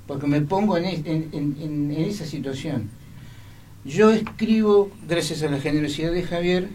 porque me pongo en esa situación. Yo escribo, gracias a la generosidad de Javier,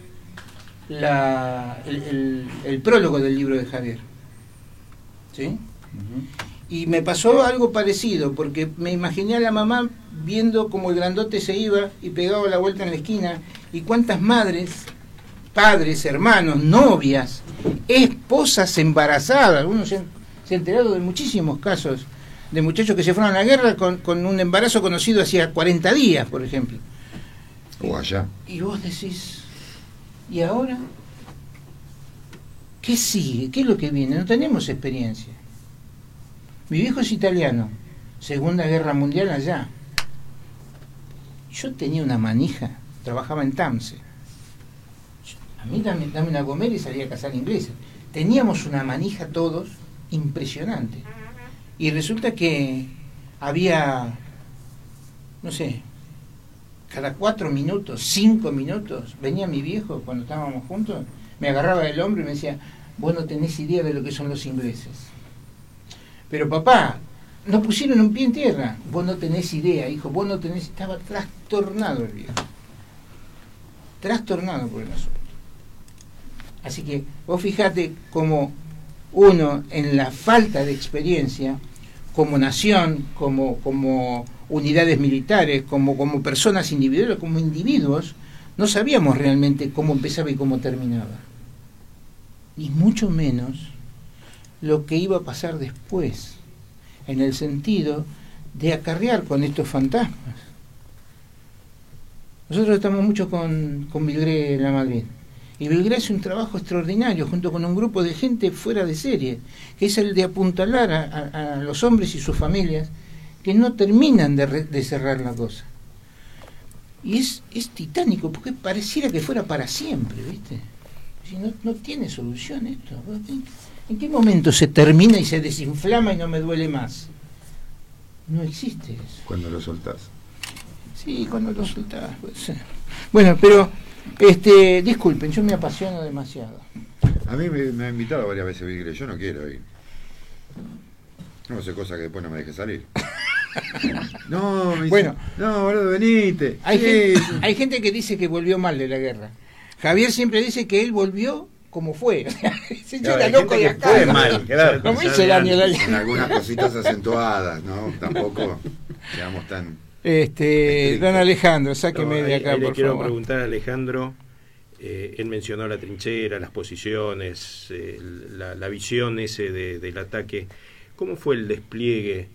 el prólogo del libro de Javier, ¿sí? Uh-huh. Y me pasó algo parecido, porque me imaginé a la mamá viendo como el grandote se iba y pegaba la vuelta en la esquina, y cuántas madres, padres, hermanos, novias, esposas embarazadas. Uno se ha enterado de muchísimos casos de muchachos que se fueron a la guerra con un embarazo conocido hacía 40 días, por ejemplo. O allá. Y vos decís, ¿y ahora? ¿Qué sigue? ¿Qué es lo que viene? No tenemos experiencia. Mi viejo es italiano, Segunda Guerra Mundial allá. Yo tenía una manija, trabajaba en Tamse. A mí dame una gomera y salía a cazar ingleses. Teníamos una manija todos impresionante. Y resulta que había, no sé, cada 4 minutos, 5 minutos, venía mi viejo cuando estábamos juntos, me agarraba del hombro y me decía, vos no tenés idea de lo que son los ingleses. Pero papá, nos pusieron un pie en tierra. Vos no tenés idea, hijo, vos no tenés... Estaba trastornado el viejo. Trastornado por el asunto. Así que vos fijate cómo uno, en la falta de experiencia, como nación, como unidades militares, como personas individuales, como individuos, no sabíamos realmente cómo empezaba y cómo terminaba. Y mucho menos lo que iba a pasar después, en el sentido de acarrear con estos fantasmas. Nosotros estamos mucho con Vilgré en la Madrid, y Vilgré hace un trabajo extraordinario junto con un grupo de gente fuera de serie, que es el de apuntalar a los hombres y sus familias que no terminan de cerrar la cosa. Y es titánico, porque pareciera que fuera para siempre, ¿viste? Si no tiene solución esto. ¿En qué momento se termina y se desinflama y no me duele más? No existe eso. Cuando lo soltás. Sí, cuando lo soltás, puede ser. Bueno, pero disculpen, yo me apasiono demasiado. A mí me ha invitado varias veces a ir, yo no quiero ir. No sé, cosa que después no me deje salir. No, bueno, no, boludo, venite. Hay gente que dice que volvió mal de la guerra. Javier siempre dice que él volvió como fue. Se echa loco de acá. Fue mal, claro. Como hizo el año con algunas cositas acentuadas, ¿no? Tampoco digamos tan... don Alejandro, sáqueme de acá, por favor. Le quiero preguntar a Alejandro, él mencionó la trinchera, las posiciones, la visión ese del ataque. ¿Cómo fue el despliegue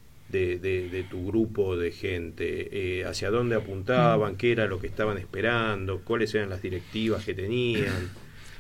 de tu grupo de gente? ¿Hacia dónde apuntaban? ¿Qué era lo que estaban esperando? ¿Cuáles eran las directivas que tenían?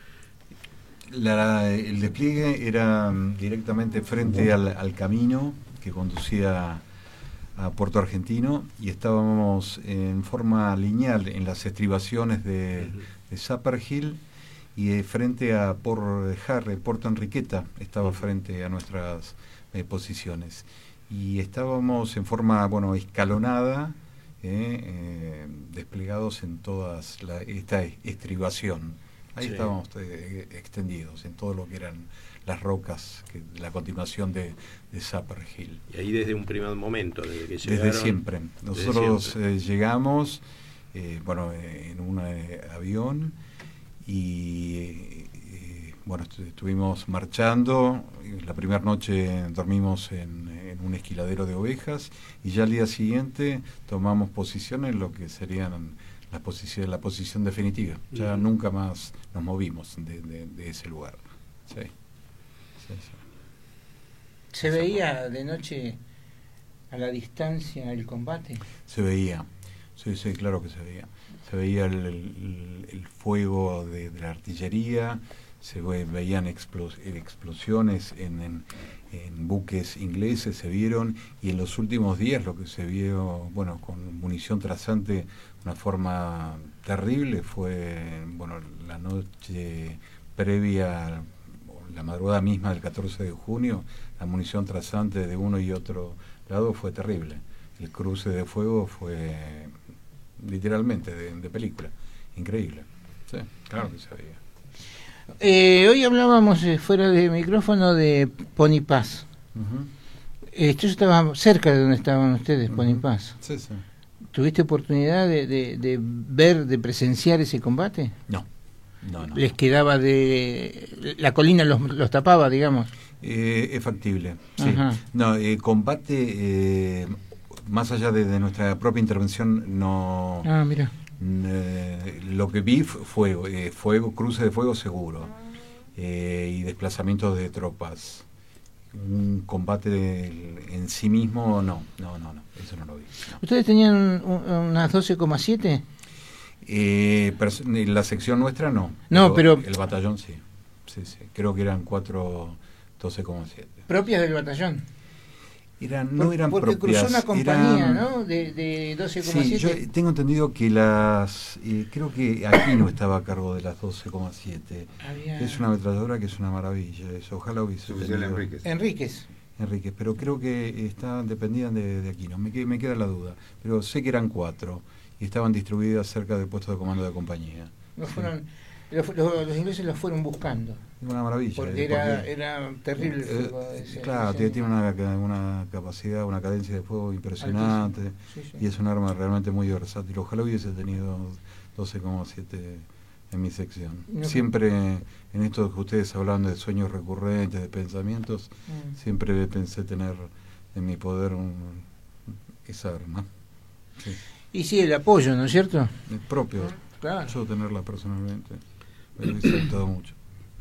El despliegue era directamente frente al camino que conducía a Puerto Argentino, y estábamos en forma lineal en las estribaciones de Zapper Hill, y frente a Puerto Enriqueta estaba frente a nuestras posiciones, y estábamos en forma escalonada, desplegados en todas esta estribación. Ahí sí. Estábamos extendidos en todo lo que eran las rocas, la continuación de Zapper Hill. Y ahí desde un primer momento, desde que llegaron... Desde siempre. Nosotros llegamos en un avión y estuvimos marchando. La primera noche dormimos en un esquiladero de ovejas, y ya al día siguiente tomamos posición en lo que serían la posición definitiva. Ya nunca más nos movimos de ese lugar. Sí. ¿Se veía de noche a la distancia el combate? Se veía, sí, claro que se veía. Se veía el fuego de la artillería, se veían explosiones en buques ingleses, se vieron, y en los últimos días lo que se vio, con munición trazante de una forma terrible, fue la noche previa, la madrugada misma del 14 de junio, la munición trazante de uno y otro lado fue terrible. El cruce de fuego fue literalmente de película, increíble. Sí, claro que se veía. Hoy hablábamos fuera de micrófono de Pony Pass. Yo estaba cerca de donde estaban ustedes, Bonipaz. Sí, sí. ¿Tuviste oportunidad de ver, de presenciar ese combate? No. ¿Les quedaba la colina los tapaba, digamos? Es factible, sí. Ajá. No, combate, más allá de nuestra propia intervención, no... Ah, mira. Lo que vi fue fuego, cruce de fuego seguro, y desplazamientos de tropas. Un combate en sí mismo, no, eso no lo vi. No. ¿Ustedes tenían unas 12,7? En la sección nuestra no. No, pero el batallón sí. Creo que eran 4 12,7. ¿Propias del batallón? No eran porque propias. Cruzó una compañía, eran, ¿no? De 12,7. Sí, yo tengo entendido que creo que Aquino estaba a cargo de las 12,7. Es una ametralladora que es una maravilla. Eso, ojalá hubiese Oficial tenido. Enríquez, pero creo que dependían de Aquino. Me queda la duda. Pero sé que eran 4 y estaban distribuidas cerca del puesto de comando de compañía. Los ingleses los fueron buscando. Una maravilla. Porque era terrible el fuego. Claro, tiene una capacidad, una cadencia de fuego impresionante. Sí. Y es un arma realmente muy versátil. Ojalá hubiese tenido 12,7 en mi sección. No. Siempre en esto que ustedes hablan de sueños recurrentes, de pensamientos, siempre pensé tener en mi poder esa arma. Sí. Y sí, el apoyo, ¿no es cierto? El propio. Claro. Yo tenerla personalmente me hubiese gustado mucho.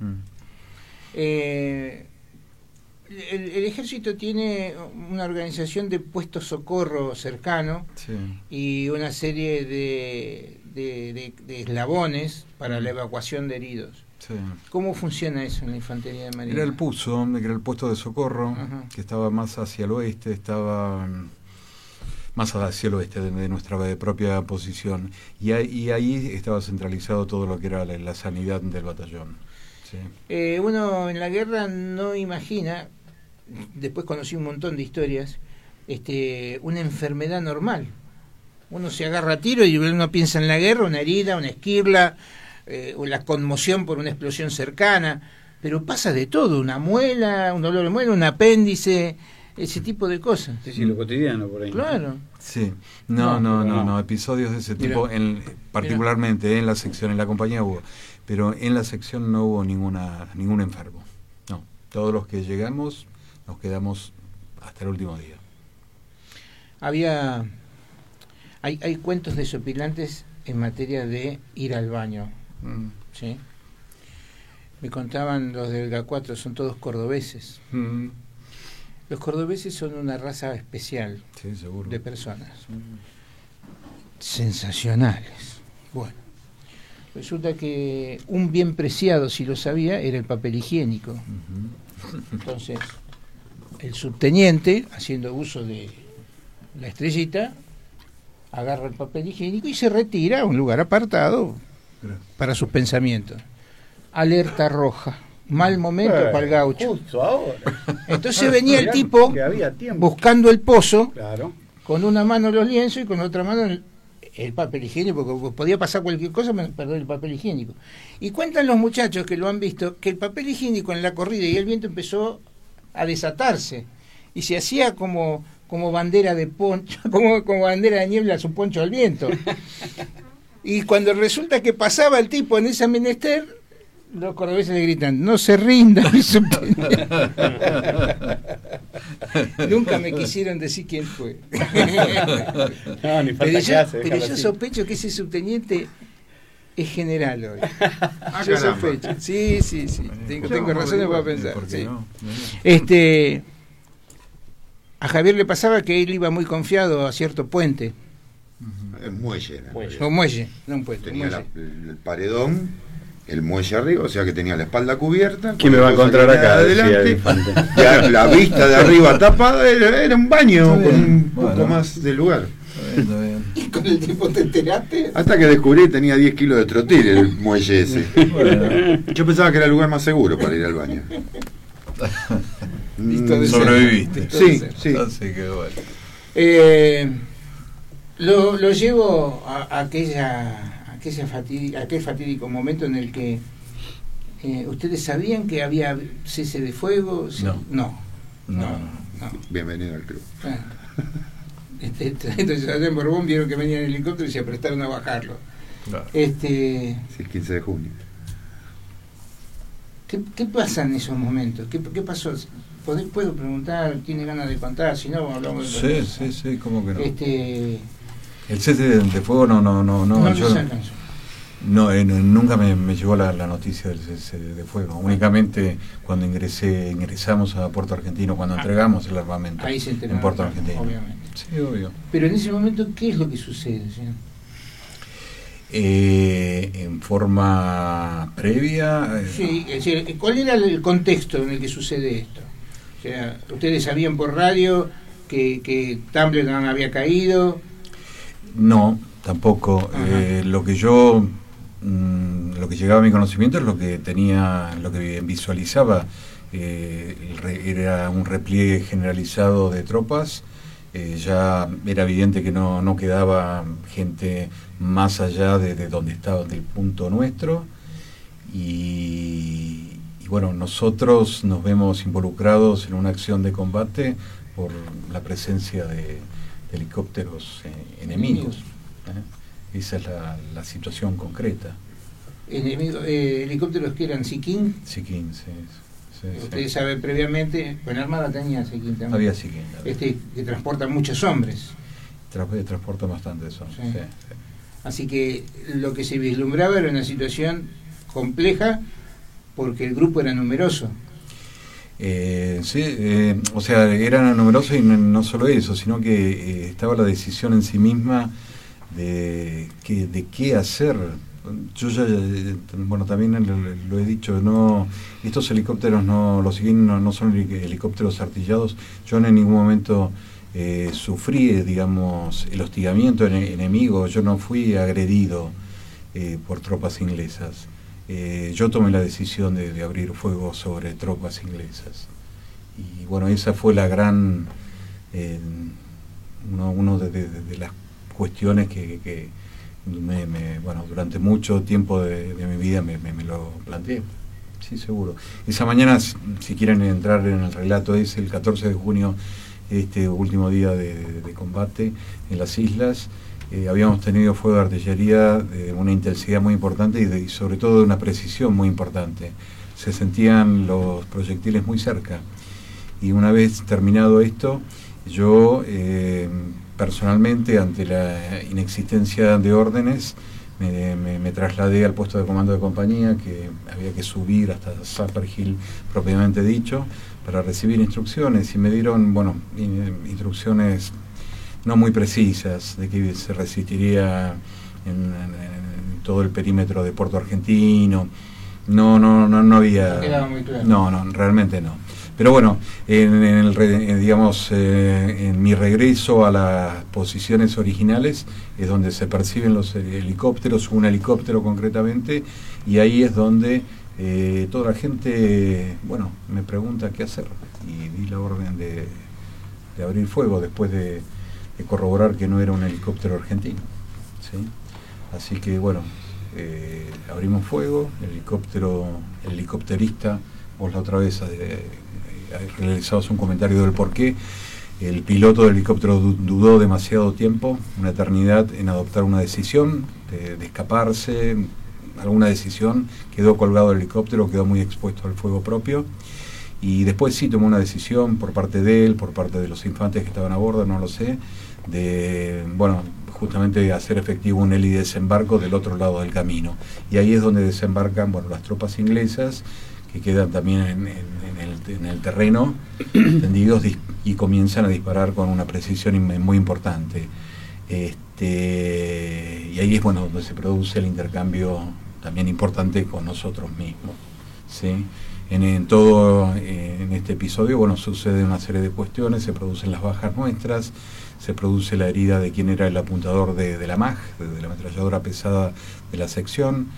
El ejército tiene una organización de puestos socorro cercano, Sí. y una serie de eslabones para la evacuación de heridos. Sí. ¿Cómo funciona eso en la infantería de marina? Era el PUSO, que era el puesto de socorro, Ajá. que estaba más hacia el oeste, más hacia el oeste de nuestra propia posición, y ahí estaba centralizado todo lo que era la sanidad del batallón. Sí. Uno en la guerra no imagina, después conocí un montón de historias, una enfermedad normal. Uno se agarra a tiro y uno piensa en la guerra, una herida, una esquirla, o la conmoción por una explosión cercana, pero pasa de todo, una muela, un dolor de muela, un apéndice, ese tipo de cosas. Sí, lo cotidiano por ahí. Claro. Sí, no, episodios de ese tipo, particularmente en la sección, en la compañía hubo, pero en la sección no hubo ningún enfermo. No, todos los que llegamos nos quedamos hasta el último día. Hay cuentos desopilantes en materia de ir al baño. ¿Sí? Me contaban los del GA4, son todos cordobeses. Los cordobeses son una raza especial, sí, seguro, de personas. Sensacionales. Bueno, resulta que un bien preciado, si lo sabía, era el papel higiénico. Entonces, el subteniente, haciendo uso de la estrellita, agarra el papel higiénico y se retira a un lugar apartado para sus pensamientos. Alerta roja. Mal momento para el gaucho. Justo ahora. Entonces venía el tipo buscando el pozo, claro, con una mano los lienzos y con otra mano el papel higiénico, porque podía pasar cualquier cosa menos perder el papel higiénico. Y cuentan los muchachos que lo han visto, que el papel higiénico en la corrida y el viento empezó a desatarse y se hacía como bandera de poncho, como bandera de niebla a su poncho al viento. Y cuando resulta que pasaba el tipo en ese menester, los cordobeses le gritan: no se rinda, mi subteniente. Nunca me quisieron decir quién fue. No, ni falta pero yo sospecho que ese subteniente es general hoy. Yo sospecho. Sí. Tengo razones para pensar. Sí. No. A Javier le pasaba que él iba muy confiado a cierto puente. El muelle era. O muelle, no un puente. Tenía el paredón, el muelle arriba, o sea que tenía la espalda cubierta. ¿Quién me va a encontrar acá? Adelante, la vista de arriba tapada, era un baño con un poco más de lugar. Está bien. ¿Y con el tiempo te enteraste? Hasta que descubrí que tenía 10 kilos de trotil el muelle ese. Bueno. Yo pensaba que era el lugar más seguro para ir al baño. Sobreviviste. Sí. Así que bueno. Lo llevo a aquel fatídico momento en el que ¿ustedes sabían que había cese de fuego? No. No. Bienvenido al club. Bueno, entonces allá en Borbón vieron que venía en helicóptero y se aprestaron a bajarlo. Claro. Sí, el 15 de junio. ¿Qué pasa en esos momentos? ¿Qué pasó? ¿Puedo preguntar? ¿Tiene ganas de contar? Si no, hablamos de Sí, ¿cómo que no? El cese de fuego no yo nunca me llegó la noticia del cese de fuego. Únicamente cuando ingresamos a Puerto Argentino, cuando entregamos el armamento ahí se en Puerto Argentino. Obviamente. Sí, obvio. Pero en ese momento, ¿qué es lo que sucede, señor? En forma previa. Sí, es decir, ¿cuál era el contexto en el que sucede esto? O sea, ¿ustedes sabían por radio que Templeton había caído? No, tampoco. Lo que llegaba a mi conocimiento es lo que visualizaba. Era un repliegue generalizado de tropas. Ya era evidente que no quedaba gente más allá de donde estaba, del punto nuestro, y bueno, nosotros nos vemos involucrados en una acción de combate por la presencia de helicópteros enemigos. Esa es la situación concreta. ¿Helicópteros que eran Sea-King? Sea-King, sí. Ustedes saben previamente, bueno, Armada tenía Sea-King también. Había Sea-King. Que transporta muchos hombres. Transporta bastantes hombres. Sí. Así que lo que se vislumbraba era una situación compleja porque el grupo era numeroso. O sea, eran numerosos, y no solo eso, sino que estaba la decisión en sí misma de qué hacer. Yo ya, bueno, también lo he dicho, estos helicópteros los Sea-King no son helicópteros artillados. Yo en ningún momento sufrí, digamos, el hostigamiento enemigo. Yo no fui agredido por tropas inglesas. Yo tomé la decisión de abrir fuego sobre tropas inglesas. Y bueno, esa fue la gran, uno de las cuestiones que bueno, durante mucho tiempo de mi vida me lo planteé. Sí, seguro. Esa mañana, si quieren entrar en el relato, es el 14 de junio, este último día de combate en las islas. Habíamos tenido fuego de artillería de una intensidad muy importante y sobre todo de una precisión muy importante. Se sentían los proyectiles muy cerca. Y una vez terminado esto, yo personalmente, ante la inexistencia de órdenes, me trasladé al puesto de comando de compañía, que había que subir hasta Supper Hill propiamente dicho, para recibir instrucciones, y me dieron, bueno, instrucciones no muy precisas de que se resistiría en todo el perímetro de Puerto Argentino. No había... No quedaba muy claro. No, realmente no. Pero bueno, en mi regreso a las posiciones originales es donde se perciben los helicópteros, un helicóptero concretamente, y ahí es donde toda la gente, bueno, me pregunta qué hacer, y di la orden de abrir fuego después de corroborar que no era un helicóptero argentino, ¿sí? Así que bueno, abrimos fuego. El helicópterista, vos la otra vez realizabas un comentario del por qué. El piloto del helicóptero dudó demasiado tiempo, una eternidad, en adoptar una decisión de escaparse, alguna decisión. Quedó colgado el helicóptero, quedó muy expuesto al fuego propio, y después sí tomó una decisión por parte de él, por parte de los infantes que estaban a bordo, no lo sé, de, bueno, justamente hacer efectivo un helidesembarco del otro lado del camino. Y ahí es donde desembarcan, bueno, las tropas inglesas, que quedan también en el terreno tendidos, y comienzan a disparar con una precisión muy importante. Y ahí es, bueno, donde se produce el intercambio también importante con nosotros mismos, ¿sí? En este episodio, bueno, sucede una serie de cuestiones, se producen las bajas nuestras, se produce la herida de quien era el apuntador de la MAG, de la ametralladora pesada de la sección.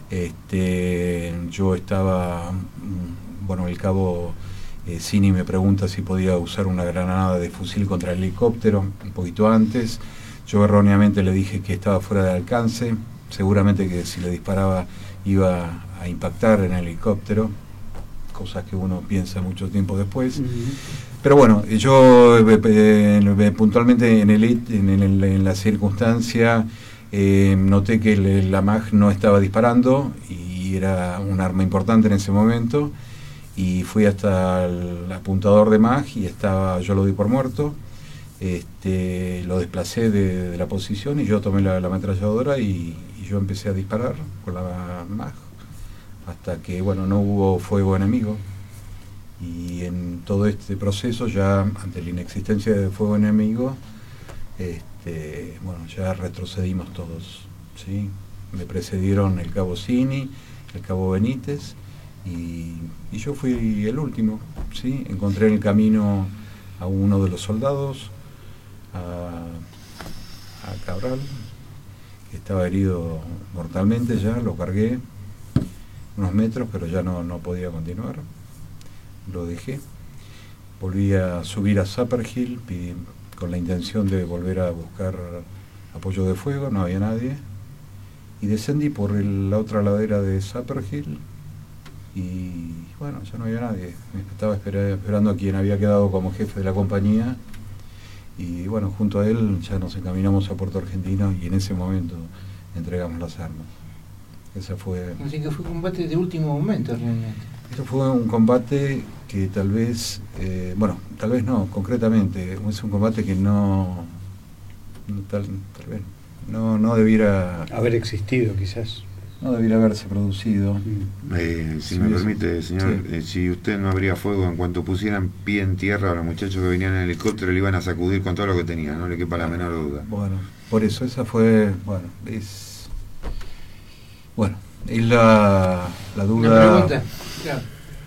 Yo estaba, bueno, el cabo Cini me pregunta si podía usar una granada de fusil contra el helicóptero un poquito antes. Yo erróneamente le dije que estaba fuera de alcance, seguramente que si le disparaba iba a impactar en el helicóptero, cosas que uno piensa mucho tiempo después. Pero bueno, yo puntualmente en la circunstancia noté que la MAG no estaba disparando y era un arma importante en ese momento, y fui hasta el apuntador de MAG y yo lo di por muerto. Lo desplacé de la posición y yo tomé la ametralladora y yo empecé a disparar con la MAG hasta que no hubo fuego enemigo. Y en todo este proceso, ya ante la inexistencia de fuego enemigo, ya retrocedimos todos, ¿sí? Me precedieron el cabo Cini, el cabo Benítez, y yo fui el último, ¿sí? Encontré en el camino a uno de los soldados, a Cabral, que estaba herido mortalmente ya, lo cargué unos metros, pero ya no podía continuar. Lo dejé, volví a subir a Zapperhill con la intención de volver a buscar apoyo de fuego, no había nadie, y descendí por la otra ladera de Zapperhill y ya no había nadie. Me estaba esperando a quien había quedado como jefe de la compañía, y junto a él ya nos encaminamos a Puerto Argentino y en ese momento entregamos las armas. Esa fue... Así que fue un combate de último momento realmente. Esto fue un combate que tal vez no, concretamente, es un combate que tal vez no debiera haber existido, quizás. No debiera haberse producido. Si me permite, señor, sí. Si usted no abría fuego, en cuanto pusieran pie en tierra, a los muchachos que venían en el helicóptero le iban a sacudir con todo lo que tenían, no le quepa la menor duda. Por eso esa fue, es la duda. La pregunta, claro.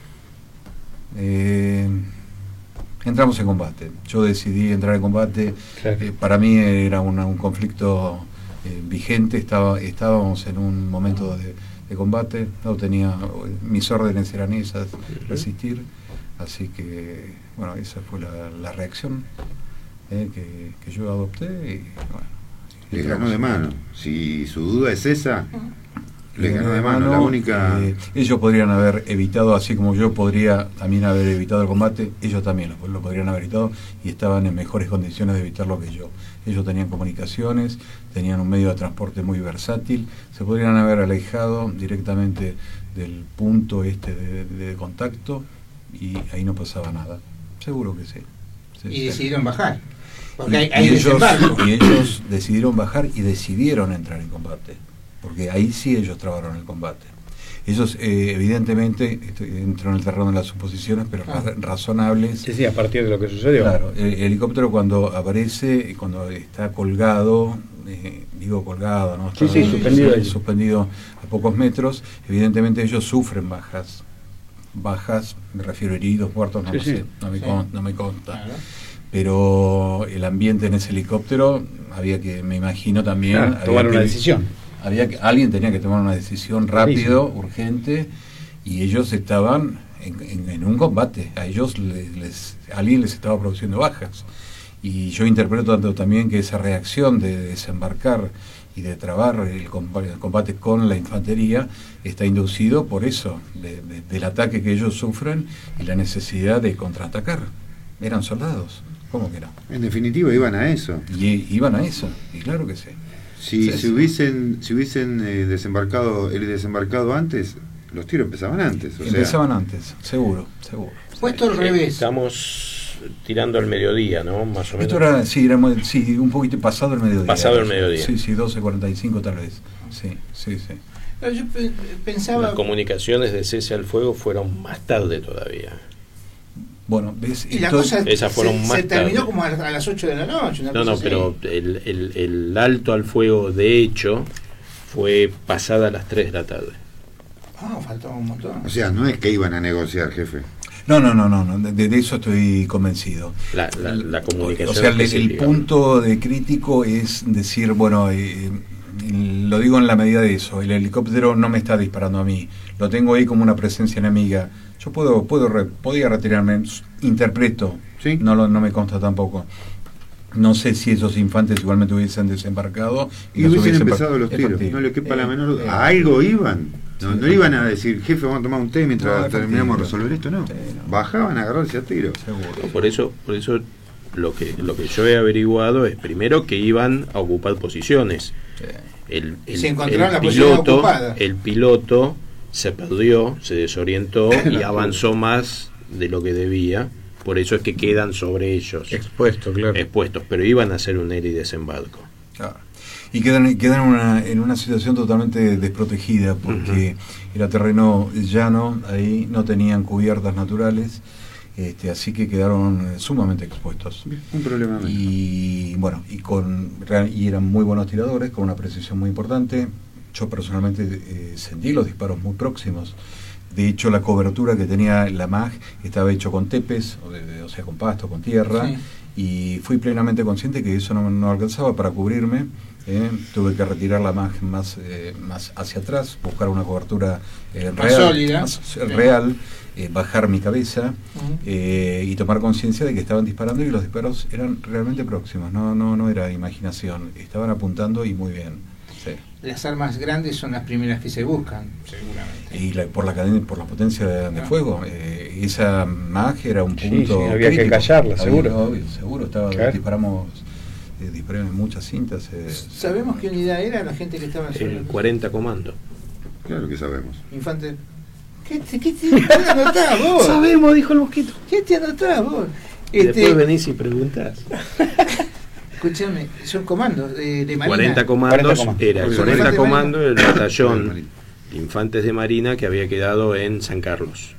Entramos en combate. Yo decidí entrar en combate. Claro. Para mí era un conflicto vigente. Estábamos en un momento de combate. No tenía, mis órdenes eran esas, resistir. Así que, esa fue la reacción que yo adopté. Y, le ganó de mano. Si su duda es esa, le ganó de mano. La única... ellos podrían haber evitado, así como yo podría también haber evitado el combate, ellos también lo podrían haber evitado, y estaban en mejores condiciones de evitarlo que yo. Ellos tenían comunicaciones, tenían un medio de transporte muy versátil, se podrían haber alejado directamente del punto de contacto y ahí no pasaba nada. Seguro que sí. Y decidieron bajar. Porque y ellos decidieron bajar y decidieron entrar en combate. Porque ahí sí ellos trabaron el combate. Ellos, evidentemente, entro en el terreno de las suposiciones, pero razonables. Sí, a partir de lo que sucedió. Claro, el helicóptero cuando aparece, cuando está colgado, digo colgado, ¿no? Está suspendido a pocos metros, evidentemente ellos sufren bajas, me refiero a heridos, muertos, no sé, no me consta. Claro. Pero el ambiente en ese helicóptero, me imagino también... tomar una decisión. Alguien tenía que tomar una decisión rápido, urgente, y ellos estaban en un combate. A ellos alguien les estaba produciendo bajas. Y yo interpreto tanto también que esa reacción de desembarcar y de trabar el combate con la infantería está inducido por eso, del ataque que ellos sufren y la necesidad de contraatacar. Eran soldados, ¿cómo que no? En definitiva iban a eso. Y iban a eso, y claro que sí. Si hubiesen desembarcado antes, los tiros empezaban antes. Antes, seguro. Puesto al revés. Estamos tirando al mediodía, ¿no? Más o menos. Esto era un poquito pasado el mediodía. Pasado el mediodía. Sí, 12:45 tal vez. Sí. Yo pensaba... Las comunicaciones de cese al fuego fueron más tarde todavía. Bueno, ¿ves? Y la cosa esas fueron más se terminó tarde. como a las 8 de la noche. Pero el alto al fuego, de hecho, fue pasada a las 3 de la tarde. Faltaba un montón. O sea, no es que iban a negociar, jefe. No, de eso estoy convencido. La comunicación. O sea, el punto de crítico es decir, lo digo en la medida de eso, el helicóptero no me está disparando a mí, lo tengo ahí como una presencia enemiga. Yo podía retirarme, interpreto, ¿sí? No me consta tampoco. No sé si esos infantes igualmente hubiesen desembarcado y hubiesen empezado los tiros. No le quepa la menor duda. A algo iban. No iban a decir, jefe, vamos a tomar un té mientras No, terminamos de efectivo. resolver esto, no. Sí, no. Bajaban a agarrarse a tiro. Seguro. Por eso lo que yo he averiguado es primero que iban a ocupar posiciones. Sí. Y se encontraron la posición ocupada. El piloto se perdió, se desorientó y avanzó más de lo que debía. Por eso es que quedan sobre ellos Expuesto, claro. expuestos, pero iban a hacer un heli desembarco. Claro. Y quedan en una situación totalmente desprotegida porque era terreno llano, ahí no tenían cubiertas naturales, así que quedaron sumamente expuestos. Un problema menos. Y bueno, y eran muy buenos tiradores, con una precisión muy importante. Yo personalmente sentí los disparos muy próximos. De hecho, la cobertura que tenía la MAG estaba hecho con tepes, o sea, con pasto, con tierra, Sí. y fui plenamente consciente que eso no alcanzaba para cubrirme. Tuve que retirar la MAG más hacia atrás, buscar una cobertura real, sólida. más Sí. real, bajar mi cabeza Ujú. y tomar conciencia de que estaban disparando y los disparos eran realmente próximos, no era imaginación, estaban apuntando y muy bien. Sí. Las armas grandes son las primeras que se buscan, seguramente. Y por la potencia de Ah. fuego, esa MAG era un Sí, punto sí, había que crítico. callarla, seguro. Obvio, seguro, Claro. disparé en muchas cintas. ¿Sabemos qué unidad era la gente que estaba en El 40 comando. Claro que sabemos. Infante. ¿Qué te anotás vos? Sabemos, dijo el mosquito. ¿Qué te anotás vos? Y después venís y preguntás. Escúchame, son comandos de Marina. 40 comandos, 40 comandos. era el Obvio. 40 Infante de comando del batallón Marina. de infantes de Marina que había quedado en San Carlos,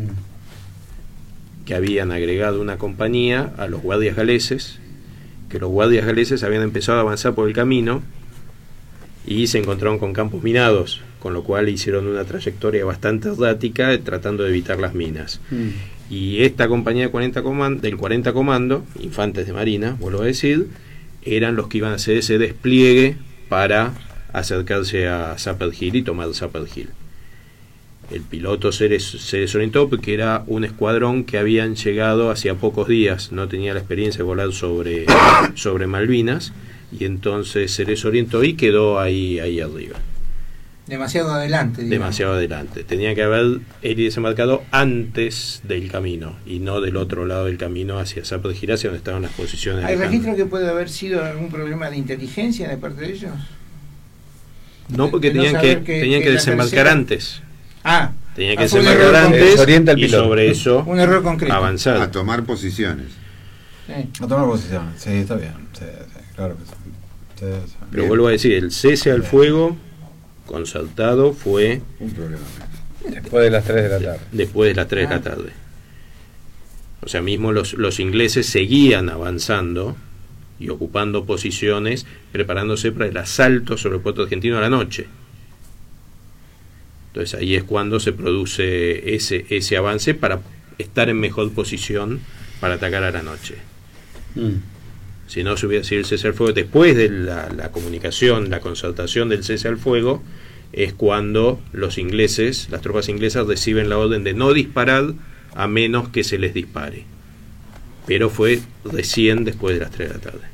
que habían agregado una compañía a los guardias galeses, que los guardias galeses habían empezado a avanzar por el camino y se encontraron con campos minados, con lo cual hicieron una trayectoria bastante errática tratando de evitar las minas. Y esta compañía de del 40 comando, infantes de Marina, vuelvo a decir, eran los que iban a hacer ese despliegue para acercarse a Zapper Hill y tomar Zapper Hill. El piloto se desorientó porque era un escuadrón que habían llegado hacía pocos días, no tenía la experiencia de volar sobre Malvinas, y entonces se desorientó y quedó ahí arriba, Demasiado adelante. digamos. demasiado adelante. Tenía que haber desembarcado antes del camino y no del otro lado del camino hacia Zapper Hill, hacia donde estaban las posiciones. ¿Hay de registro que puede haber sido algún problema de inteligencia de parte de ellos? No, porque de no tenían saber que que la desembarcar tercera- antes. Ah, Tenían que fue un desembarcar error antes Desorienta el y piloto. sobre eso un error concreto. avanzar. A tomar posiciones. Sí. A tomar posición, sí, está bien, sí, claro que sí. Sí, sí. Pero vuelvo a decir, el cese al fuego concertado fue Un problema menos. Después de las 3 de la tarde. después de las 3 de la tarde. O sea, mismo los ingleses seguían avanzando y ocupando posiciones, preparándose para el asalto sobre el puerto argentino a la noche. Entonces ahí es cuando se produce ese avance para estar en mejor posición para atacar a la noche. Si no se hubiera sido el cese al fuego, después de la comunicación, la concertación del cese al fuego, es cuando los ingleses, las tropas inglesas, reciben la orden de no disparar a menos que se les dispare. Pero fue recién después de las 3 de la tarde.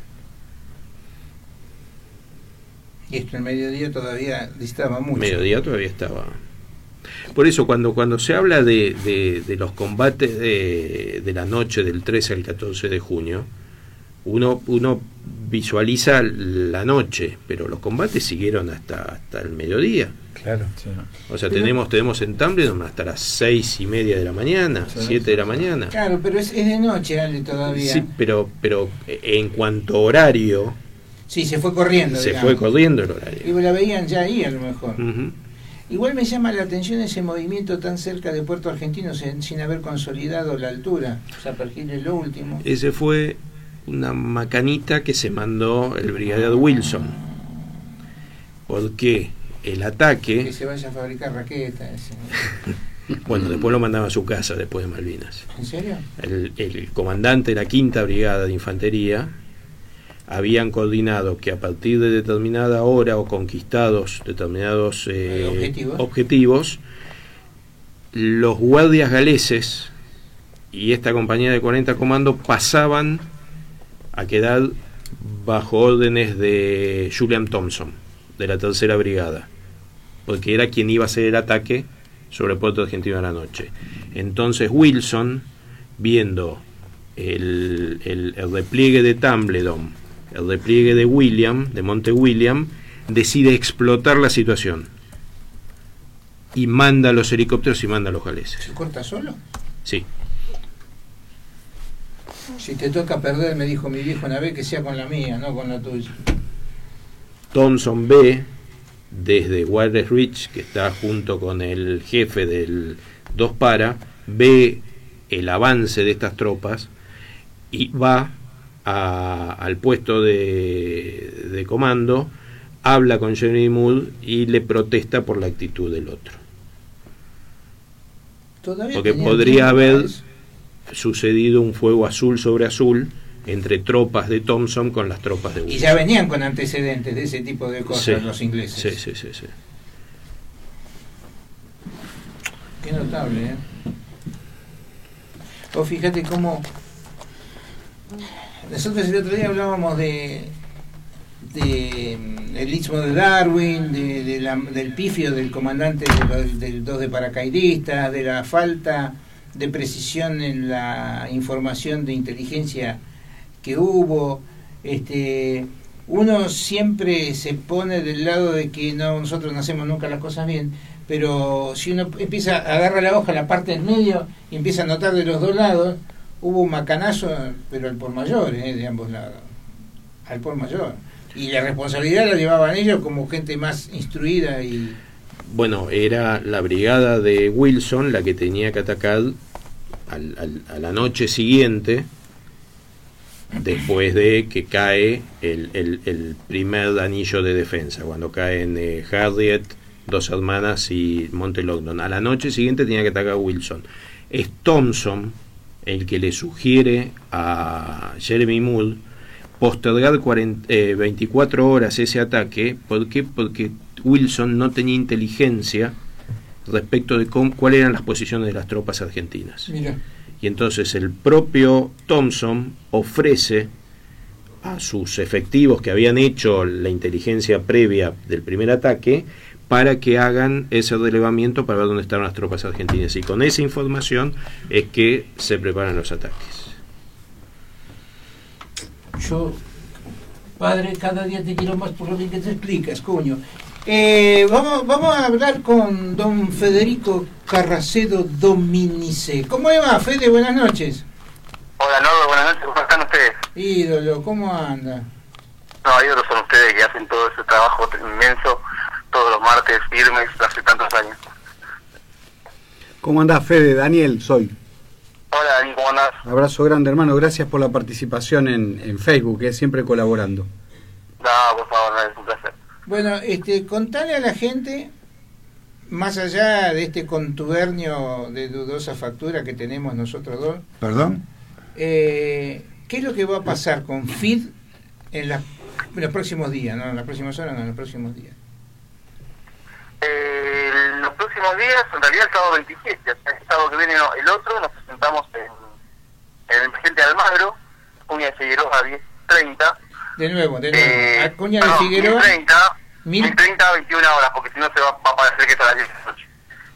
Y esto el mediodía todavía distaba mucho. Mediodía todavía estaba. Por eso cuando se habla de los combates de la noche del 13 al 14 de junio, uno visualiza la noche, pero los combates siguieron hasta el mediodía. Claro. Sí. O sea, Pero- tenemos en Tumbledon hasta las 6:30 de la mañana, Sí, 7 de la mañana. Claro, pero es de noche, Ale, todavía. Sí, pero en cuanto a horario, Sí, se fue corriendo. se digamos. fue corriendo el Y horario. la veían ya ahí a lo mejor. Ujú. Igual me llama la atención ese movimiento tan cerca de Puerto Argentino sin haber consolidado la altura. Zapper Hill es lo último. Ese fue una macanita que se mandó el brigadier Wilson. Porque el Que ataque, se vaya a fabricar raquetas. bueno, después lo mandaba a su casa después de Malvinas. ¿En serio? El comandante de la quinta brigada de infantería habían coordinado que a partir de determinada hora o conquistados determinados objetivos, los guardias galeses y esta compañía de 40 comando pasaban a quedar bajo órdenes de Julian Thompson, de la tercera brigada. porque era quien iba a hacer el ataque sobre Puerto Argentino a la noche. Entonces Wilson, viendo el repliegue de Tumbledon, el repliegue de William, de Monte William, decide explotar la situación y manda los helicópteros y manda los galeses. ¿Se corta solo? Sí. Si te toca perder, me dijo mi viejo una vez, que sea con la mía, no con la tuya. Thompson ve desde Wallace Ridge, que está junto con el jefe del 2 Para, ve el avance de estas tropas y va al puesto de comando, habla con Jeremy Mood y le protesta por la actitud del otro. Porque podría haber sucedido un fuego azul sobre azul entre tropas de Thompson con las tropas de Wilson. Y ya venían con antecedentes de ese tipo de cosas, Sí, los ingleses. sí. Qué notable, ¿eh? Vos fíjate cómo... Nosotros el otro día hablábamos de el istmo de Darwin, del pifio del comandante del 2 de paracaidistas, de la falta de precisión en la información de inteligencia que hubo. Uno siempre se pone del lado de que nosotros no hacemos nunca las cosas bien, pero si uno empieza a agarrar la hoja, la parte del medio, y empieza a notar de los dos lados, hubo un macanazo, pero al por mayor, de ambos lados, al por mayor. Y la responsabilidad la llevaban ellos como gente más instruida y... Bueno, era la brigada de Wilson la que tenía que atacar a la noche siguiente, después de que cae el primer anillo de defensa, cuando caen Harriet, Dos Hermanas y Monte Longdon. A la noche siguiente tenía que atacar a Wilson. Es Thompson el que le sugiere a Jeremy Mood postergar 24 horas ese ataque. ¿Por qué? Porque Wilson no tenía inteligencia respecto de cuáles eran las posiciones de las tropas argentinas. Mira. Y entonces el propio Thompson ofrece a sus efectivos que habían hecho la inteligencia previa del primer ataque para que hagan ese relevamiento para ver dónde estaban las tropas argentinas, y con esa información es que se preparan los ataques. Yo, padre, cada día te quiero más por lo bien que te explicas, coño. Vamos a hablar con don Federico Carracedo Dominice. ¿Cómo va, Fede? Buenas noches. Hola, Nordo, buenas noches. ¿Cómo están ustedes? Ídolo, ¿cómo anda? No, ídolos son ustedes que hacen todo ese trabajo inmenso todos los martes firmes hace tantos años. ¿Cómo andás, Fede? Daniel, soy. Hola, Dani, ¿cómo andás? Abrazo grande, hermano. Gracias por la participación en Facebook, siempre colaborando. No, por favor, no, es un placer. Bueno, contale a la gente, más allá de este contubernio de dudosa factura que tenemos nosotros dos, ¿Perdón? ¿qué es lo que va a pasar con FID en los próximos días? No, en las próximas horas, no, en los próximos días. Los próximos días, en realidad el sábado 27, o sea, el sábado que viene, no, el otro, nos presentamos en el Presidente de Almagro, Acuña de Figueroa a 10:30. De nuevo, Acuña de Figueroa. 10:30 a 21 horas, porque si no se va a parecer que es a las 10 de la noche.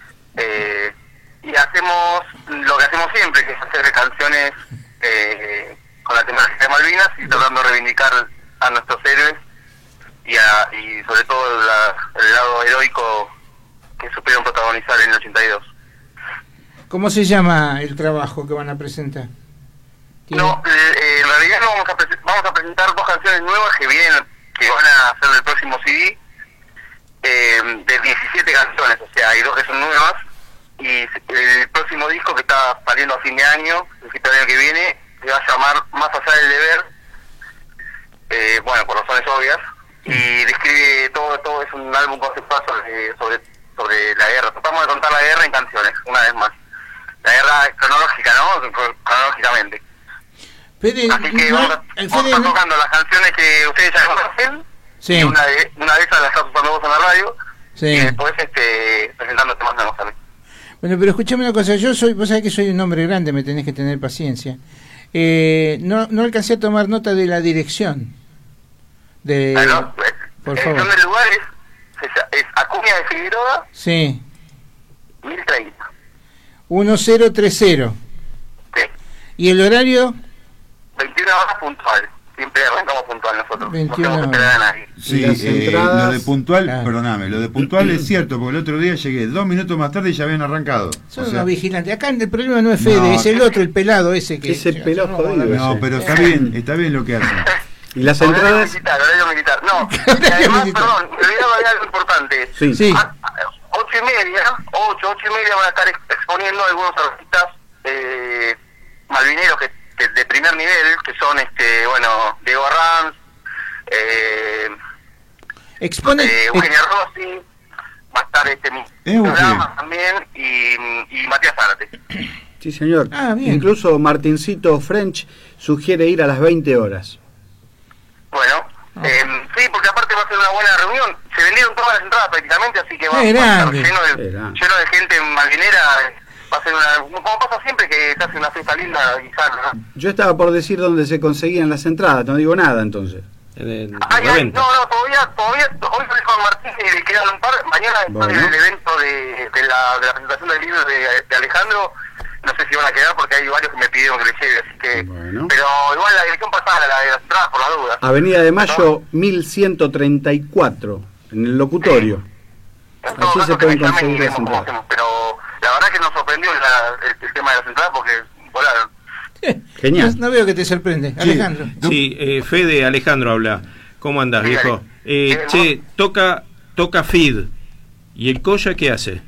Y hacemos lo que hacemos siempre, que es hacer canciones con la temática de Malvinas y tratando de reivindicar a nuestros héroes y sobre todo el lado heroico que supieron protagonizar en el 82. ¿Cómo se llama el trabajo que van a presentar? No, en realidad no vamos a presentar dos canciones nuevas que van a ser del próximo CD, de 17 canciones, o sea, hay dos que son nuevas, y el próximo disco que está saliendo a fin de año, el año que viene, se va a llamar Más allá del deber, bueno, por razones obvias, y describe todo es un álbum conceptual sobre la guerra. Tratamos de contar la guerra en canciones, una vez más. La guerra cronológica, ¿no? Cronológicamente. Fede, así que vamos a estar tocando las canciones que ustedes ya conocen, sí. Y una de esas la estás usando vos en la radio, sí. Y después presentando temas nuevos también. Bueno, pero escuchame una cosa, vos sabés que soy un hombre grande, me tenés que tener paciencia. No alcancé a tomar nota de la dirección. Por favor. Son de lugares, es Acuña de Figueroa, Sí. 1030. 1030. Sí. ¿Y el horario? 21 horas puntual. Siempre arrancamos puntual nosotros. 21 no tenemos que esperar a nadie. Sí, Y las entradas- lo de puntual, Claro. perdóname, lo de puntual es cierto, porque el otro día llegué 2 minutos más tarde y ya habían arrancado. Son O sea, unos vigilantes. Acá el problema no es Fede, No. es el otro, el pelado ese que... Ese pelado No, jodido. no, pero está bien lo que hacen. Y las Horario entradas... militar. No, y además, militar. perdón, me olvidaba de algo importante. Sí. Sí. 8:30 van a estar exponiendo algunos artistas malvineros que de primer nivel, que son Diego Arranz, Expone... Eugenio Rossi, va a estar mi programa también y Matías Zárate. Sí, señor. Ah, bien. Incluso Martincito French sugiere ir a las 20 horas. Bueno, sí, porque aparte va a ser una buena reunión. Se vendieron todas las entradas prácticamente, así que va a estar grande. lleno Qué de grande. gente malvinera. Va a ser como pasa siempre que se hace una fiesta linda y sana, ¿no? Yo estaba por decir dónde se conseguían las entradas, no digo nada entonces. En Ay, reventa. no, todavía, hoy estoy con Martín y le quedan un par. Mañana después Bueno. del evento de la presentación del libro de Alejandro, no sé si van a quedar porque hay varios que me pidieron que le lleve, así que... Bueno. Pero igual la dirección pasada, la de las entradas por las dudas. Avenida de Mayo 1134, en el locutorio. En todo Así caso, se que pueden me llamen y conseguir las vemos cómo entradas. hacemos, pero la verdad que nos sorprendió el tema de las entradas porque volaron. Genial. No veo que te sorprende. Alejandro. Sí, Fede, Alejandro habla. ¿Cómo andás, Sí, viejo? dale. Che, toca Feed. ¿Y el Coya qué hace?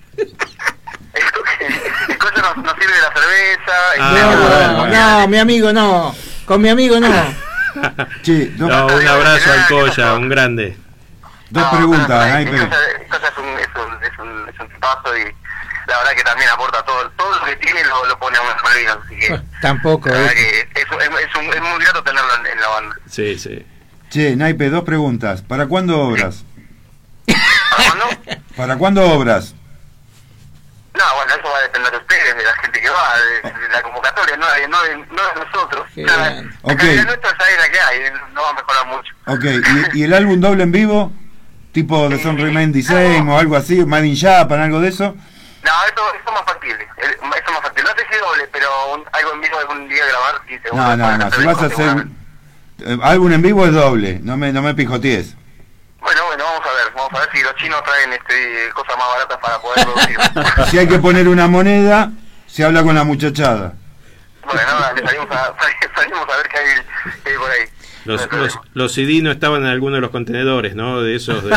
El coche nos sirve de la cerveza. No, mi amigo no. Con mi amigo no. Che, No, un abrazo al Coya, un grande. dos preguntas, El Naipe. Cocha es un tipazo y la verdad que también aporta todo lo que tiene lo pone a unas Malvinas, así que Tampoco. la verdad que es muy grato tenerlo en la banda. Sí, sí. Che, Naipe, 2 preguntas. ¿Para cuándo obras? ¿Para cuándo? ¿Para cuándo obras? No, bueno, eso va a depender de ustedes, de la gente que va, de la convocatoria, no de nosotros. Qué La grande. Ok. calidad nuestra ya es la que hay, no va a mejorar mucho. Ok, ¿y el álbum doble en vivo? ¿Tipo The Sun Remain the Same o algo así? ¿Made in Japan, algo de eso? No, eso es más factible. Eso es más factible. No sé si doble, pero algo en vivo algún día grabar. Sí, seguro. No. Si vas a hacer álbum en vivo es doble. No me pijotees. Bueno, vamos a ver si los chinos traen cosas más baratas para poder producir. Si hay que poner una moneda, se habla con la muchachada. Bueno, dale, salimos a ver qué hay por ahí. Los CD no estaban en alguno de los contenedores, ¿no? De esos de...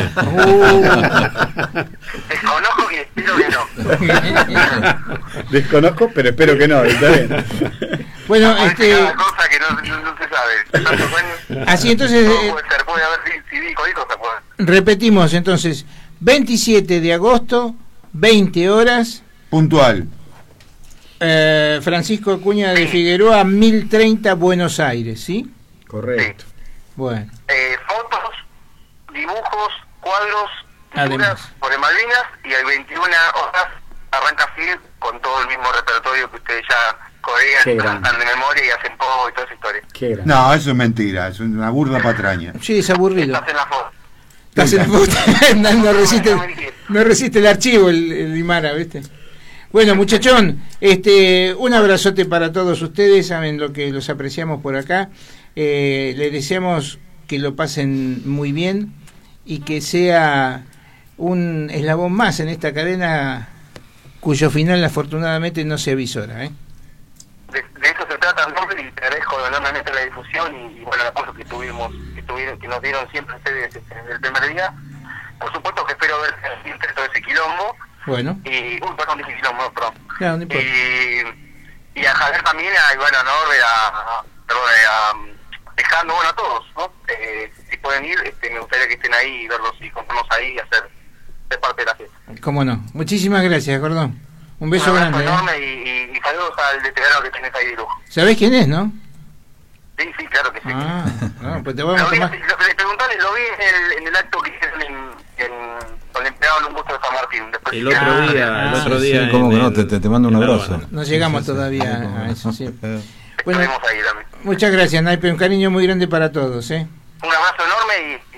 Desconozco y espero que no. Desconozco, pero espero que no, está bien. Bueno, Cada cosa que no se sabe. Tantos años, así entonces todo puede ser, puede haber CD, cosas puede. repetimos entonces, 27 de agosto, 20 horas, Puntual. Francisco Acuña de Figueroa, 1030 Buenos Aires, ¿sí? Correcto. Bueno, Fotos, dibujos, cuadros, Además. figuras por el Malvinas y a 21 horas arranca FID con todo el mismo repertorio que ustedes ya Qué corean, grande. cantan de memoria y hacen poco y toda esa historia. Qué grande. No, eso es mentira. Es una burda patraña. sí, es aburrido. Estás en la foto. Estás en la puta. No resiste el archivo el Imara, ¿viste? Bueno, muchachón, un abrazote para todos ustedes, saben lo que los apreciamos por acá. Les deseamos que lo pasen muy bien y que sea un eslabón más en esta cadena cuyo final afortunadamente no se avisora, ¿eh? De eso se trata, ¿no? Y te agradezco enormemente la difusión y bueno, el apoyo que nos dieron siempre ustedes desde el primer día. Por supuesto que espero ver entre todo ese quilombo. Bueno, Y, perdón, dije quilombo, perdón. claro, no importa. Y a Javier también, y bueno, a Norbe, a Alejandro, bueno, a todos, ¿no? Si pueden ir, me gustaría que estén ahí y verlos y contarnos ahí y ser parte de la fiesta. Cómo no. Muchísimas gracias, Gordón. Un beso Un abrazo grande. enorme y saludos al veterano que tenés ahí de lujo. ¿Sabés quién es, no? Sí, claro que sí. Ah, no, pues te vamos a Lo vi, tomar. le preguntaron, lo vi en el acto que hicieron con el empleado en un busto de San Martín. Después El otro día. Sí, cómo que no, te mando un en La abrazo. Habana. No llegamos Sí, sí, todavía sí, a eso, sí. Bueno, estaremos ahí también. muchas gracias, Naipe. Un cariño muy grande para todos, ¿eh? Un abrazo enorme y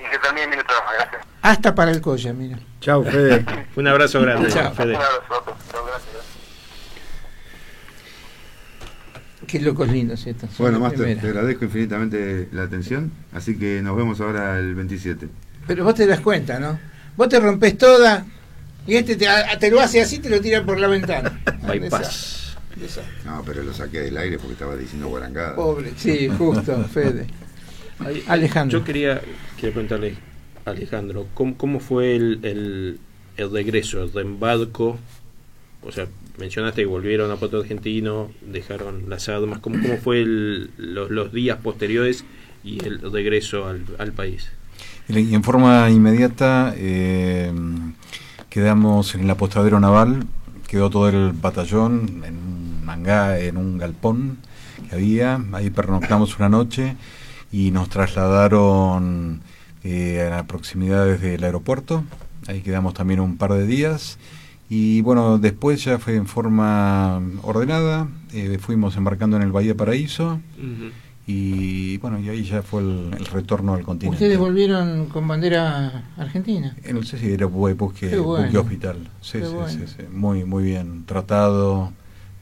que termine bien el programa. Gracias. Hasta para el Colla, mira. Chau, Fede. Un abrazo grande, Chao. Fede. Un abrazo, Otto. Chao, gracias. Qué locos lindos estos. son Bueno, de Master, primera. te agradezco infinitamente la atención, así que nos vemos ahora el 27. Pero vos te das cuenta, ¿no? Vos te rompes toda y este te lo hace así, te lo tira por la ventana. Bypass. No, pero lo saqué del aire porque estaba diciendo guarangada. Pobre, sí, justo, Fede. Alejandro. Yo quería preguntarle a Alejandro, ¿cómo fue el regreso, el reembarco? O sea, mencionaste que volvieron a Puerto Argentino, dejaron las armas. ¿Cómo fue los días posteriores y el regreso al país? Y en forma inmediata quedamos en el apostadero naval, quedó todo el batallón en un hangar, en un galpón que había, ahí pernoctamos una noche y nos trasladaron a las proximidades del aeropuerto, ahí quedamos también un par de días y bueno, después ya fue en forma ordenada, fuimos embarcando en el Bahía Paraíso. Uh-huh. Y bueno, y ahí ya fue el retorno al continente. ¿Ustedes volvieron con bandera argentina? No sé si era buque bueno. hospital. Sí, Qué sí, bueno. sí. Muy, muy bien tratado.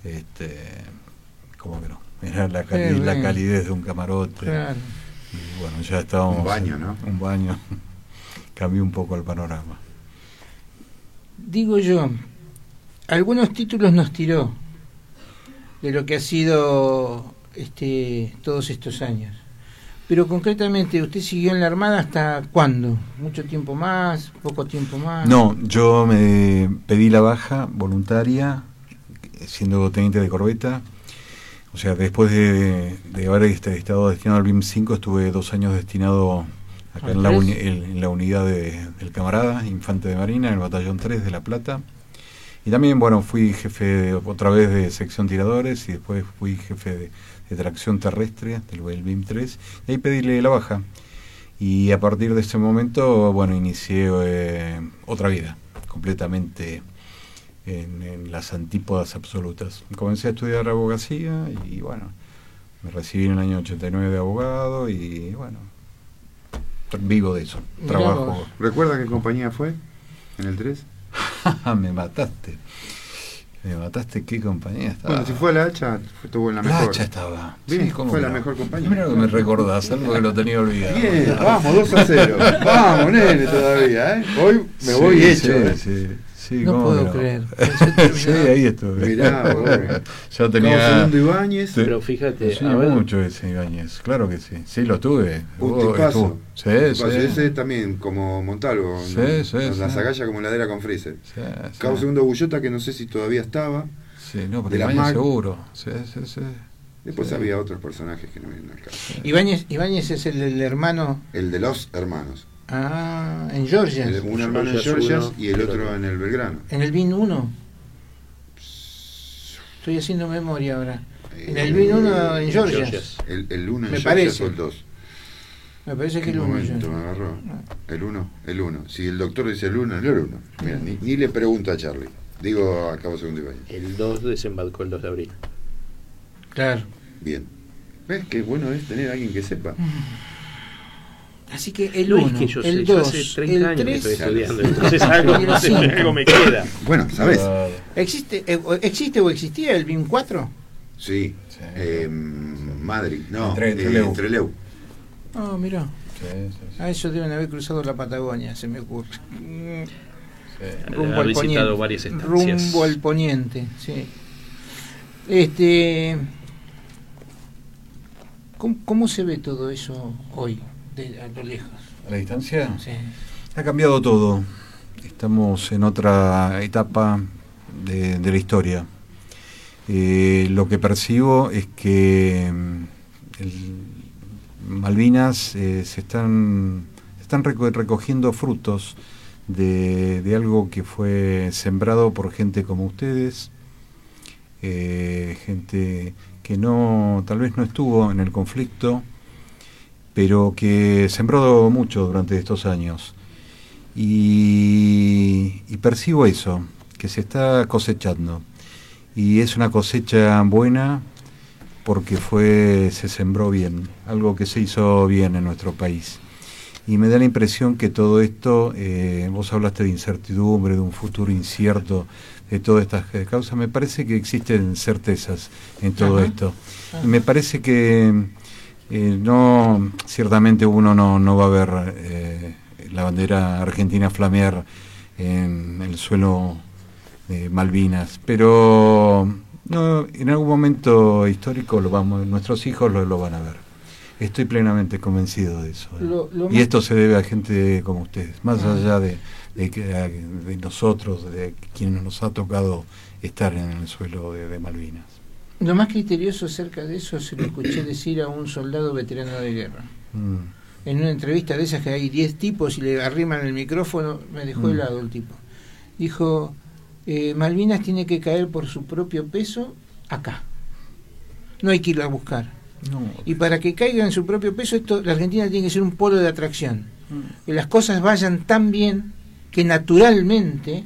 ¿Cómo que no? Era la calidez de un camarote. Claro. Y bueno, ya estábamos. Un baño, ¿no? Un baño. Cambió un poco el panorama. Digo yo, algunos títulos nos tiró de lo que ha sido todos estos años. Pero concretamente, ¿usted siguió en la Armada hasta cuándo? ¿Mucho tiempo más? ¿Poco tiempo más? No, yo me pedí la baja voluntaria siendo teniente de corbeta. O sea, después de haber estado destinado al BIM 5, estuve 2 años destinado acá en la unidad del camarada, infante de marina, en el batallón 3 de La Plata. Y también, bueno, fui jefe otra vez de sección tiradores y después fui jefe de tracción terrestre del BIM 3. Y ahí pedíle la baja. Y a partir de ese momento, bueno, inicié otra vida, completamente en las antípodas absolutas. Comencé a estudiar abogacía y, bueno, me recibí en el año 89 de abogado y, bueno, vivo de eso, Mirá trabajo. vos. ¿Recuerda qué compañía fue en el 3? Me mataste. ¿Qué compañía estaba? Bueno, si fue la Hacha, estuvo en la mejor. La Hacha estaba. Bien, ¿cómo fue que la no? mejor compañía. Mira que me recordás, algo que lo tenía olvidado. Bien, vamos, 2-0. Vamos, nene, todavía, ¿eh? Hoy me voy hecho. Sí, No ¿cómo puedo que creer. Sí, ahí estuve. Mirá, vos. Yo tenía... Cabo Segundo Ibáñez. Sí. Pero fíjate, Sí, a ver, mucho ese Ibáñez, claro que sí. Sí, lo tuve. Un tipazo. Sí, Tipazo. sí. Ese también como Montalvo, Sí, ¿no? sí, La sí. Zagalla como ladera con freezer. Sí, Cabo sí. Segundo Bullota, que no sé si todavía estaba. Sí, no, pero de la Ibáñez Mag. seguro. Sí. Después Sí. había otros personajes que no vienen al caso. Ibáñez es el hermano. El de los hermanos. En Georgia. Un hermano en Georgias Georgias uno, y el otro en el Belgrano. En el BIN 1. Estoy haciendo memoria ahora. En el BIN 1 en Georgia. Georgias. El 1 en Me Georgias parece. o el 2. Me parece que ¿Qué el 1. momento me agarró? El 1. Si el doctor dice el 1, el 1. Mira, ni le pregunto a Charlie. Digo a Cabo Segundo Ibáñez. el 2 desembarcó el 2 de abril. Claro. Bien. ¿Ves qué bueno es tener a alguien que sepa? Así que el No, 1, es que yo sé, el yo 2, hace 30 el años que 3. estoy estudiando, entonces algo, y el 5. algo me queda. Bueno, ¿sabes? ¿Existe o existía el BIM 4? Sí. Sí. Madrid. No, Entre Leu. Ah, mirá. Sí. A eso deben haber cruzado la Patagonia, se me ocurre. Ha visitado varias estancias. Rumbo al poniente, sí. ¿Cómo se ve todo eso hoy, a lo lejos? ¿A la distancia? Sí. Ha cambiado todo. Estamos en otra etapa de la historia. Lo que percibo es que Malvinas se están recogiendo frutos de algo que fue sembrado por gente como ustedes, gente que tal vez no estuvo en el conflicto, pero que sembró mucho durante estos años. Y percibo eso, que se está cosechando. Y es una cosecha buena porque se sembró bien, algo que se hizo bien en nuestro país. Y me da la impresión que todo esto, vos hablaste de incertidumbre, de un futuro incierto, de todas estas causas, me parece que existen certezas en todo esto. Y me parece que no, ciertamente uno no va a ver la bandera argentina flamear en el suelo de Malvinas, pero no, en algún momento histórico nuestros hijos lo van a ver. Estoy plenamente convencido de eso. Y esto se debe a gente como ustedes, más allá de nosotros, de quienes nos ha tocado estar en el suelo de Malvinas. Lo más criterioso acerca de eso se lo escuché decir a un soldado veterano de guerra. En una entrevista de esas que hay 10 tipos y le arriman el micrófono, me dejó helado el tipo. Dijo, Malvinas tiene que caer por su propio peso acá. No hay que irla a buscar. No. Y para que caiga en su propio peso, la Argentina tiene que ser un polo de atracción. Que las cosas vayan tan bien que naturalmente...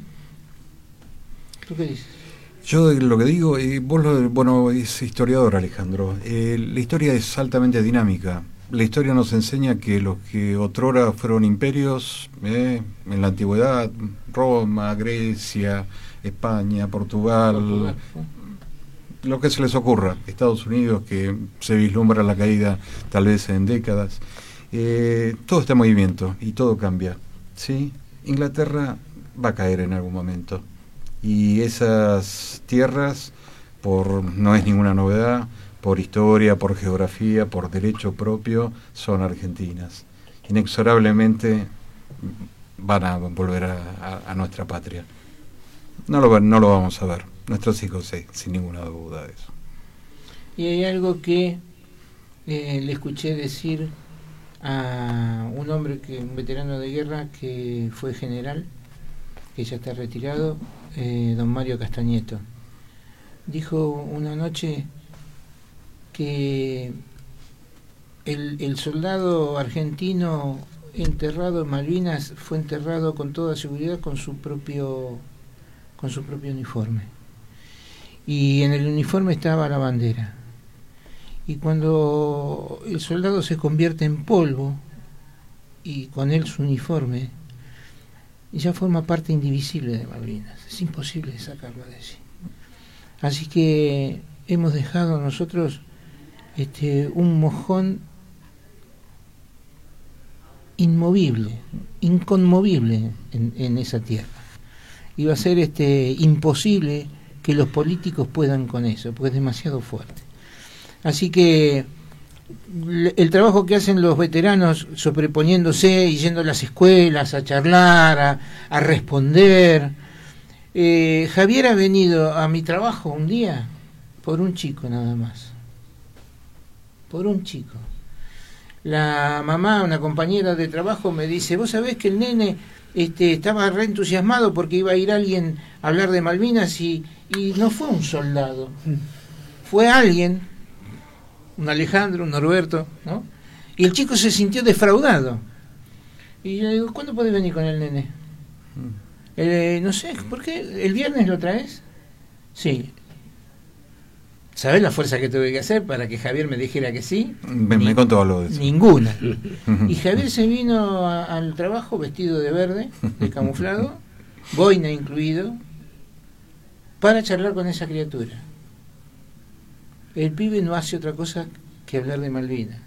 ¿Tú qué dices? Yo lo que digo, vos es historiador, Alejandro. La historia es altamente dinámica. La historia nos enseña que los que otrora fueron imperios, en la antigüedad, Roma, Grecia, España, Portugal, lo que se les ocurra, Estados Unidos, que se vislumbra la caída tal vez en décadas, todo está en movimiento y todo cambia, ¿sí? Inglaterra va a caer en algún momento y esas tierras, no es ninguna novedad, por historia, por geografía, por derecho propio, son argentinas. Inexorablemente van a volver a nuestra patria. No lo vamos a ver. Nuestros hijos sí, sin ninguna duda de eso. Y hay algo que le escuché decir a un veterano de guerra que fue general, que ya está retirado, don Mario Castañeto. Dijo una noche que el soldado argentino enterrado en Malvinas fue enterrado con toda seguridad con su propio uniforme, y en el uniforme estaba la bandera, y cuando el soldado se convierte en polvo y con él su uniforme, ya forma parte indivisible de Malvinas, es imposible sacarlo de sí. Así que hemos dejado nosotros un mojón inmovible, inconmovible en esa tierra. Y va a ser imposible que los políticos puedan con eso, porque es demasiado fuerte. Así que el trabajo que hacen los veteranos sobreponiéndose y yendo a las escuelas a charlar, a responder. Javier ha venido a mi trabajo un día por un chico nada más. Por un chico. La mamá, una compañera de trabajo, me dice, vos sabés que el nene estaba re entusiasmado porque iba a ir alguien a hablar de Malvinas y no fue un soldado, fue alguien, un Alejandro, un Norberto, ¿no? Y el chico se sintió defraudado. Y yo le digo, ¿cuándo podés venir con el nene? No sé, ¿por qué? ¿El viernes lo traes? Sí. ¿Sabés la fuerza que tuve que hacer para que Javier me dijera que sí? Me contó algo de eso. Ninguna. Y Javier se vino al trabajo vestido de verde, de camuflado, boina incluido, para charlar con esa criatura. El pibe no hace otra cosa que hablar de Malvinas.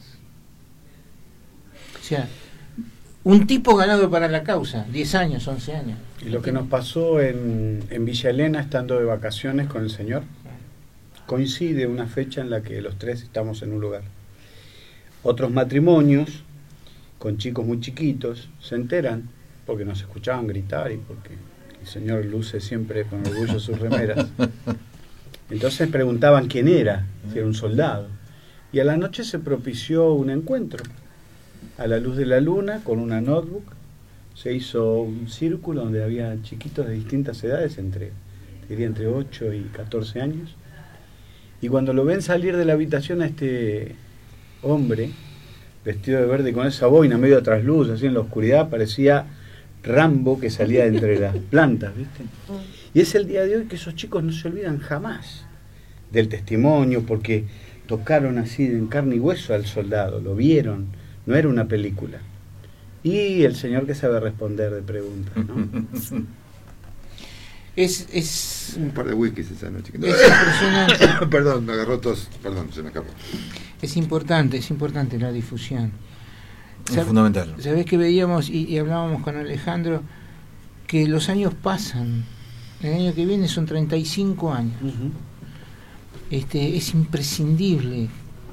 O sea, un tipo ganado para la causa, 10 años, 11 años. Y lo que nos pasó en Villa Elena, estando de vacaciones con el señor, coincide una fecha en la que los tres estamos en un lugar. Otros matrimonios con chicos muy chiquitos se enteran porque nos escuchaban gritar y porque el señor luce siempre con orgullo sus remeras. Entonces preguntaban quién era, si era un soldado. Y a la noche se propició un encuentro. A la luz de la luna, con una notebook, se hizo un círculo donde había chiquitos de distintas edades, entre 8 y 14 años. Y cuando lo ven salir de la habitación a este hombre, vestido de verde con esa boina medio a trasluz, así en la oscuridad, parecía Rambo que salía de entre las plantas, ¿viste? Y es el día de hoy que esos chicos no se olvidan jamás del testimonio, porque tocaron así en carne y hueso al soldado, lo vieron, no era una película. Y el señor que sabe responder de preguntas, ¿no? Es Un par de whiskies esa noche. Es impresionante. Perdón, me agarró tos. Perdón, se me escapó. Es importante la difusión. Es fundamental. ¿Sabés que veíamos y hablábamos con Alejandro que los años pasan? El año que viene son 35 años. Uh-huh. Es imprescindible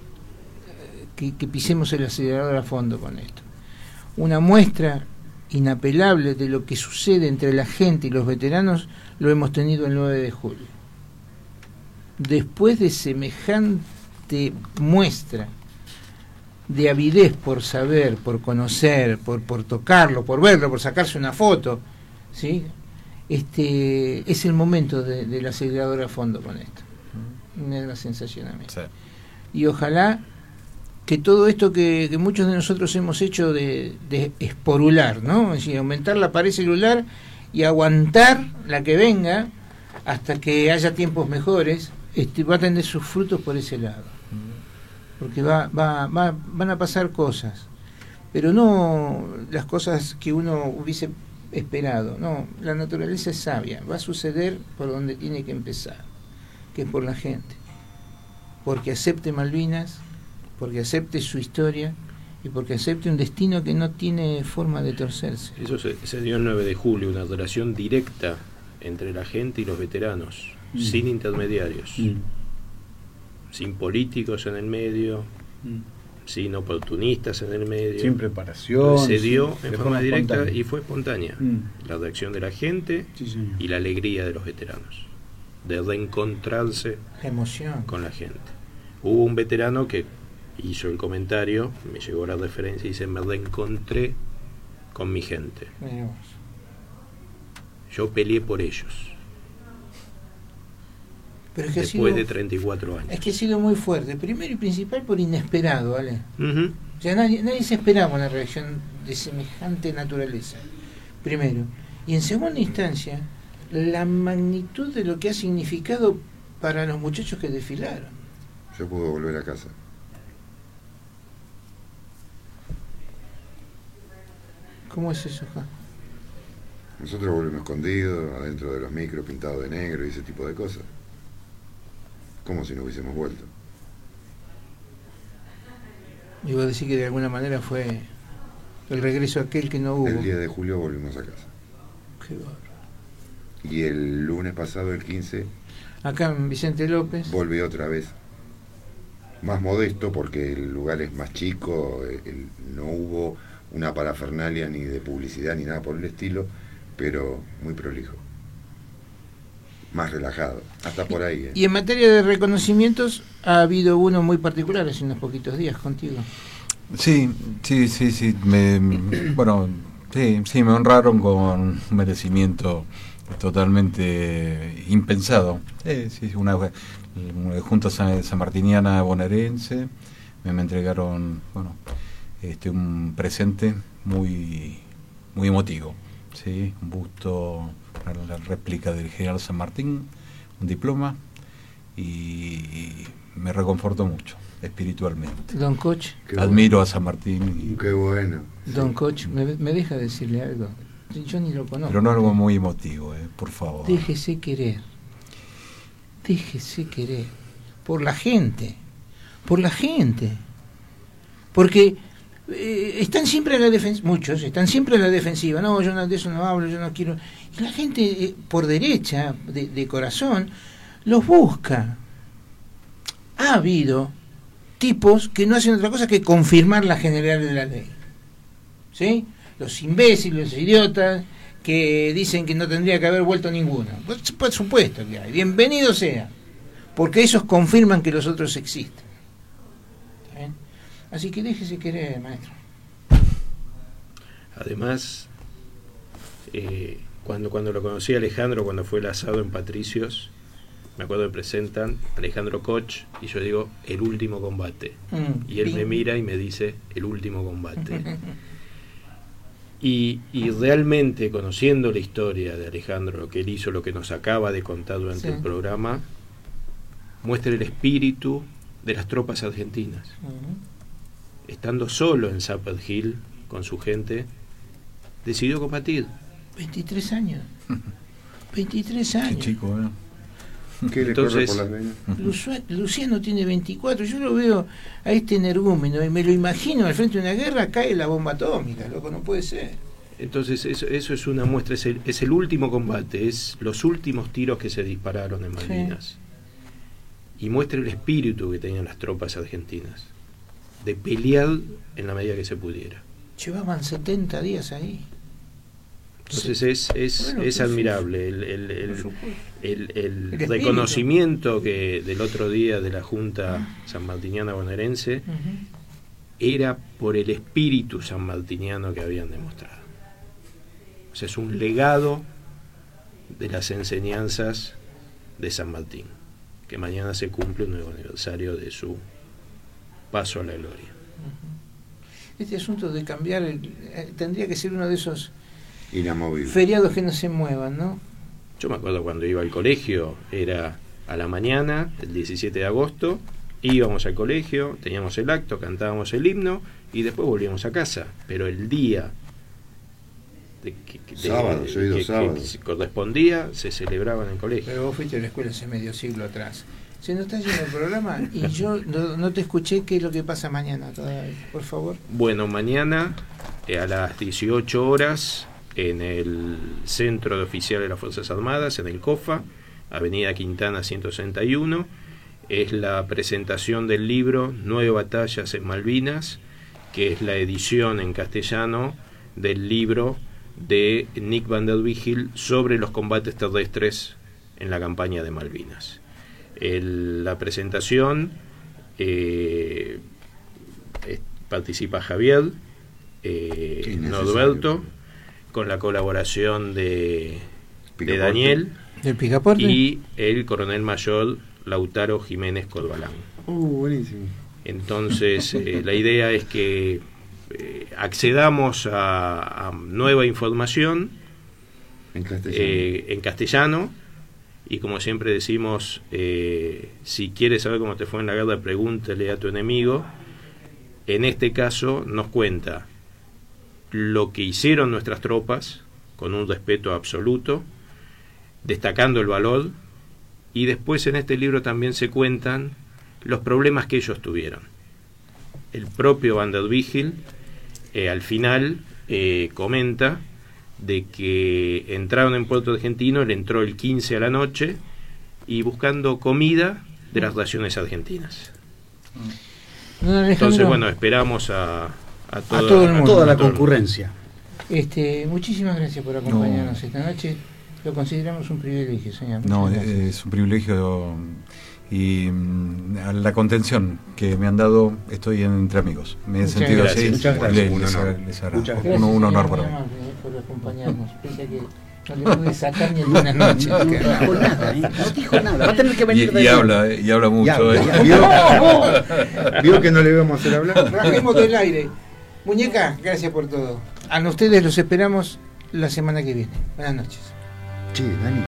que pisemos el acelerador a fondo con esto. Una muestra inapelable de lo que sucede entre la gente y los veteranos lo hemos tenido el 9 de julio. Después de semejante muestra de avidez por saber, por conocer, por tocarlo, por verlo, por sacarse una foto, ¿sí? Es el momento del acelerador a fondo con esto. Me da la sensación a mí. Sí. Y ojalá que todo esto que muchos de nosotros hemos hecho de esporular, ¿no? Es decir, aumentar la pared celular y aguantar la que venga hasta que haya tiempos mejores, va a tener sus frutos por ese lado. Porque van a pasar cosas, pero no las cosas que uno hubiese esperado. No, la naturaleza es sabia, va a suceder por donde tiene que empezar, que es por la gente, porque acepte Malvinas, porque acepte su historia y porque acepte un destino que no tiene forma de torcerse. Eso se dio el 9 de julio, una relación directa entre la gente y los veteranos, sin intermediarios, sin políticos en el medio, sin oportunistas en el medio, sin preparación, se dio en de forma directa espontánea. y fue espontánea la reacción de la gente, Sí, señor. y la alegría de los veteranos de reencontrarse La emoción. con la gente. Hubo un veterano que hizo el comentario, me llegó la referencia y dice: me reencontré con mi gente, Mirá vos. yo peleé por ellos Pero es que después ha de sido, 34 años. es que ha sido muy fuerte, primero y principal por inesperado, ¿vale? Ujú. O sea, nadie se esperaba una reacción de semejante naturaleza, primero. Y en segunda instancia, la magnitud de lo que ha significado para los muchachos que desfilaron. Yo puedo volver a casa. ¿Cómo es eso, Juan? Nosotros volvemos escondidos, adentro de los micros pintados de negro y ese tipo de cosas. Como si no hubiésemos vuelto. Yo voy a decir que de alguna manera fue el regreso aquel que no hubo. El 10 de julio volvimos a casa. Qué bárbaro. Y el lunes pasado, el 15, Acá en Vicente López. volví otra vez. Más modesto porque el lugar es más chico, no hubo una parafernalia ni de publicidad ni nada por el estilo, pero muy prolijo. Más relajado, hasta por ahí. Y en materia de reconocimientos, ha habido uno muy particular hace unos poquitos días contigo. Sí. Bueno, sí, me honraron con un merecimiento totalmente impensado. Sí, una Junta Sanmartiniana bonaerense me entregaron, bueno, un presente muy emotivo, sí, un busto para la réplica del general San Martín, un diploma, y me reconfortó mucho espiritualmente. Don Coach, Admiro a San Martín, Qué bueno. Don Coach, ¿me deja decirle algo? Yo ni lo conozco. pero no algo muy emotivo, por favor. Déjese querer. Por la gente. Porque están siempre a la defensiva, muchos están siempre a la defensiva. No, yo de eso no hablo, yo no quiero. Y la gente, por derecha, de corazón, los busca. Ha habido tipos que no hacen otra cosa que confirmar la general de la ley. ¿Sí? Los imbéciles, los idiotas, que dicen que no tendría que haber vuelto ninguno. Pues, por supuesto que hay. Bienvenido sea. Porque esos confirman que los otros existen. ¿Está bien? Así que déjese querer, maestro. Además, cuando lo conocí a Alejandro, cuando fue el asado en Patricios, me acuerdo que presentan Alejandro Koch y yo digo: el último combate. Y él me mira y me dice: el último combate. Y realmente, conociendo la historia de Alejandro, lo que él hizo, lo que nos acaba de contar durante el programa, muestra el espíritu de las tropas argentinas. Estando solo en Zapper Hill con su gente, decidió combatir. 23 años. 23 años. Qué chico, ¿eh? ¿Qué le corre por las venas? Luciano tiene 24. Yo lo veo a este energúmeno y me lo imagino al frente de una guerra, cae la bomba atómica, loco, no puede ser. Entonces eso es una muestra, es el último combate, es los últimos tiros que se dispararon en Malvinas. Sí. Y muestra el espíritu que tenían las tropas argentinas, de pelear en la medida que se pudiera. Llevaban 70 días ahí. Entonces es admirable el reconocimiento que del otro día de la Junta Sanmartiniana Bonaerense era por el espíritu sanmartiniano que habían demostrado. O sea, es un legado de las enseñanzas de San Martín, que mañana se cumple un nuevo aniversario de su paso a la gloria. Este asunto de cambiar tendría que ser uno de esos inamovible. Feriados que no se muevan, ¿no? Yo me acuerdo cuando iba al colegio, era a la mañana, el 17 de agosto, íbamos al colegio, teníamos el acto, cantábamos el himno y después volvíamos a casa. Pero el día sábado, que correspondía, se celebraba en el colegio. Pero vos fuiste a la escuela hace medio siglo atrás. Se nos está yendo el programa y yo no te escuché qué es lo que pasa mañana todavía, por favor. Bueno, mañana a las 18 horas en el Centro de Oficiales de las Fuerzas Armadas, en el COFA, Avenida Quintana 161, es la presentación del libro Nueve batallas en Malvinas, que es la edición en castellano del libro de Nick Van der Vigil sobre los combates terrestres en la campaña de Malvinas. La presentación participa Javier Norberto, con la colaboración de Daniel del Picaporte y el coronel mayor Lautaro Jiménez Corbalán. Buenísimo. Entonces la idea es que accedamos a nueva información en castellano, y como siempre decimos, si quieres saber cómo te fue en la guerra, pregúntale a tu enemigo. En este caso nos cuenta lo que hicieron nuestras tropas con un respeto absoluto, destacando el valor, y después en este libro también se cuentan los problemas que ellos tuvieron. El propio Van der Vigil al final comenta de que entraron en Puerto Argentino, él entró el 15 a la noche y buscando comida de las raciones argentinas. Entonces, bueno, esperamos a toda la concurrencia. Muchísimas gracias por acompañarnos esta noche. Lo consideramos un privilegio, señor. No, es un privilegio, y a la contención que me han dado, estoy entre amigos. Me he sentido así. Muchas gracias. Un honor para mí. Por acompañarnos. Pese a que no le pude sacar ni alguna noche. No dijo nada, no dijo nada. Va a tener que venir y habla mucho. ¿Vio que no le íbamos a hacer hablar? Rajemos del aire. Muñeca, gracias por todo. A ustedes los esperamos la semana que viene. Buenas noches. Che, Dani.